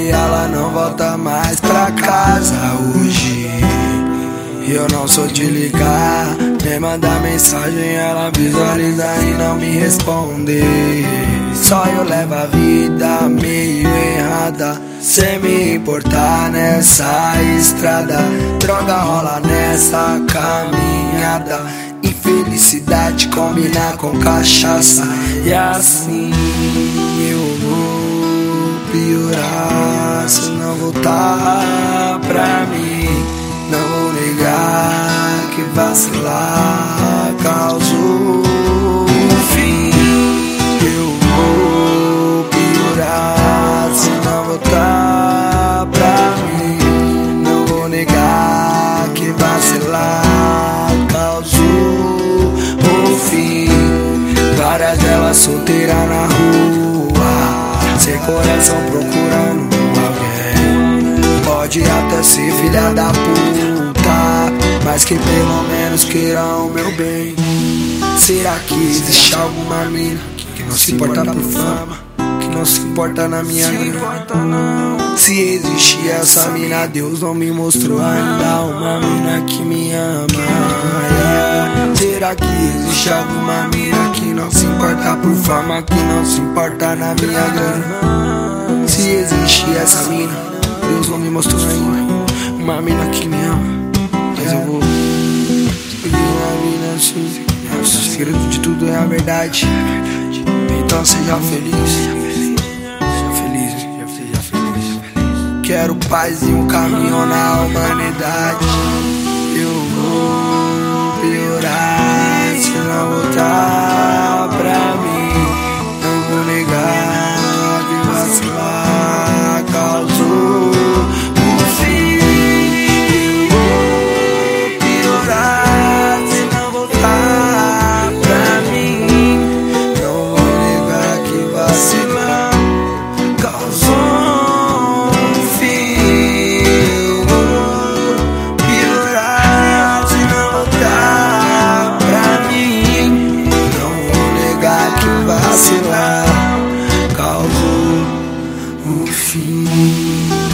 e ela não volta mais pra casa hoje. E eu não sou de ligar, nem mandar mensagem, ela visualiza e não me responde. Só eu levo a vida meio errada, sem me importar nessa estrada. Droga rola nessa caminhada, infelicidade combina com cachaça. E assim eu vou piorar se não voltar pra mim. Não vou negar que vacilar causou um fim. Eu vou piorar se não voltar pra mim. Não vou negar que vacilar causou um fim. Várias delas solteiras na rua, sem coração procurando alguém. Pode até ser filha da puta, mas que pelo menos queiram o meu bem. Será que existe alguma mina que não se importa por fama, que não se importa na minha grana? Se existe essa mina, Deus não me mostrou ainda uma mina que me ama. Será que existe alguma mina que não se importa por fama, que não se importa na minha grana? Se existe essa mina, Deus não me mostrou ainda uma mina que me ama. Mas eu vou seguir a vida assim. O segredo de tudo é a verdade. Então seja feliz. Seja feliz, seja feliz. Quero paz e um caminho na humanidade. Eu vou piorar se não voltar pra mim. Não vou negar que vacilar causou um fim. Eu vou piorar se não voltar pra mim. Não vou negar que vacilar causou um fim. Eu vou piorar se não voltar pra mim. Não vou negar que vacilar causou um fim.